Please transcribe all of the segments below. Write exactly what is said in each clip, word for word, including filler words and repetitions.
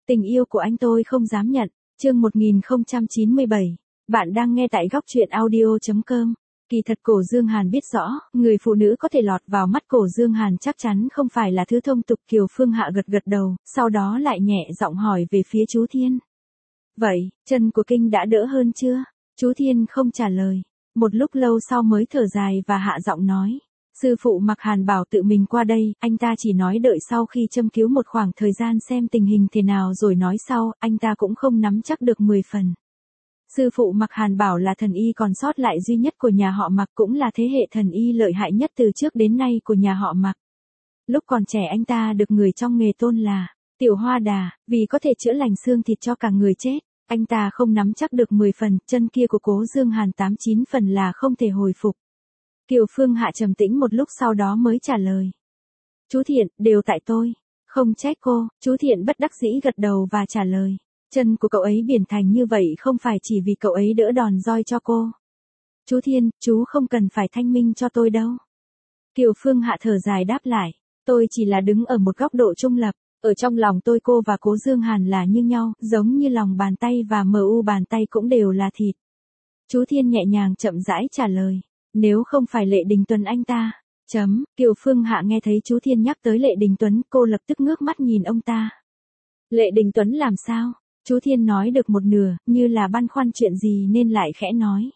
Tình yêu của anh tôi không dám nhận. Chương một nghìn không trăm chín mươi bảy. Bạn đang nghe tại góc truyện audio chấm com. Kỳ thật Cổ Dương Hàn biết rõ, người phụ nữ có thể lọt vào mắt Cổ Dương Hàn chắc chắn không phải là thứ thông tục. Kiều Phương Hạ gật gật đầu, sau đó lại nhẹ giọng hỏi về phía chú Thiên. Vậy, chân của Kinh đã đỡ hơn chưa? Chú Thiên không trả lời. Một lúc lâu sau mới thở dài và hạ giọng nói. Sư phụ Mạc Hàn bảo tự mình qua đây, anh ta chỉ nói đợi sau khi châm cứu một khoảng thời gian xem tình hình thế nào rồi nói sau, anh ta cũng không nắm chắc được mười phần. Sư phụ Mạc Hàn bảo là thần y còn sót lại duy nhất của nhà họ Mạc, cũng là thế hệ thần y lợi hại nhất từ trước đến nay của nhà họ Mạc. Lúc còn trẻ anh ta được người trong nghề tôn là Tiểu Hoa Đà, vì có thể chữa lành xương thịt cho cả người chết. Anh ta không nắm chắc được mười phần, chân kia của Cố Dương Hàn tám chín phần là không thể hồi phục. Kiều Phương Hạ trầm tĩnh một lúc sau đó mới trả lời. Chú Thiện, đều tại tôi. Không trách cô. Chú Thiện bất đắc dĩ gật đầu và trả lời. Chân của cậu ấy biển thành như vậy không phải chỉ vì cậu ấy đỡ đòn roi cho cô. Chú Thiên, chú không cần phải thanh minh cho tôi đâu. Kiều Phương Hạ thở dài đáp lại. Tôi chỉ là đứng ở một góc độ trung lập. Ở trong lòng tôi cô và Cố Dương Hàn là như nhau, giống như lòng bàn tay và mờ u bàn tay cũng đều là thịt. Chú Thiên nhẹ nhàng chậm rãi trả lời. Nếu không phải Lệ Đình Tuấn anh ta. Chấm, Kiều Phương Hạ nghe thấy chú Thiên nhắc tới Lệ Đình Tuấn, cô lập tức ngước mắt nhìn ông ta. Lệ Đình Tuấn làm sao? Chú Thiên nói được một nửa, như là băn khoăn chuyện gì nên lại khẽ nói.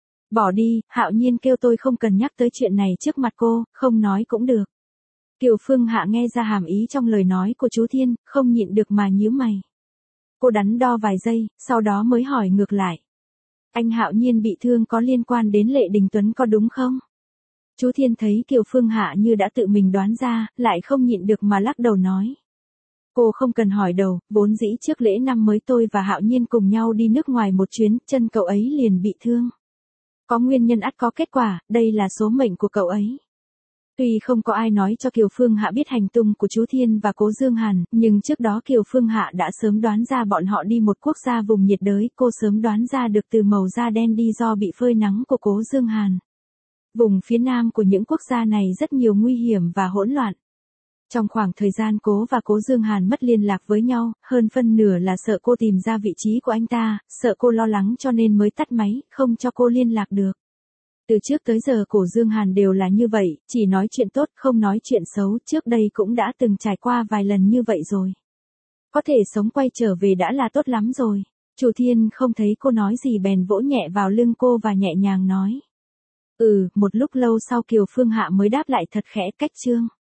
Bỏ đi, Hạo Nhiên kêu tôi không cần nhắc tới chuyện này trước mặt cô, không nói cũng được. Kiều Phương Hạ nghe ra hàm ý trong lời nói của chú Thiên, không nhịn được mà nhíu mày. Cô đắn đo vài giây, sau đó mới hỏi ngược lại. Anh Hạo Nhiên bị thương có liên quan đến Lệ Đình Tuấn có đúng không? Chú Thiên thấy Kiều Phương Hạ như đã tự mình đoán ra, lại không nhịn được mà lắc đầu nói. Cô không cần hỏi đầu, vốn dĩ trước lễ năm mới tôi và Hạo Nhiên cùng nhau đi nước ngoài một chuyến, chân cậu ấy liền bị thương. Có nguyên nhân ắt có kết quả, đây là số mệnh của cậu ấy. Tuy không có ai nói cho Kiều Phương Hạ biết hành tung của chú Thiên và Cố Dương Hàn, nhưng trước đó Kiều Phương Hạ đã sớm đoán ra bọn họ đi một quốc gia vùng nhiệt đới, cô sớm đoán ra được từ màu da đen đi do bị phơi nắng của Cố Dương Hàn. Vùng phía nam của những quốc gia này rất nhiều nguy hiểm và hỗn loạn. Trong khoảng thời gian Cố và Cố Dương Hàn mất liên lạc với nhau, hơn phân nửa là sợ cô tìm ra vị trí của anh ta, sợ cô lo lắng cho nên mới tắt máy, không cho cô liên lạc được. Từ trước tới giờ Cổ Dương Hàn đều là như vậy, chỉ nói chuyện tốt không nói chuyện xấu, trước đây cũng đã từng trải qua vài lần như vậy rồi. Có thể sống quay trở về đã là tốt lắm rồi. Chủ Thiên không thấy cô nói gì bèn vỗ nhẹ vào lưng cô và nhẹ nhàng nói. Ừ, một lúc lâu sau Kiều Phương Hạ mới đáp lại thật khẽ cách chương.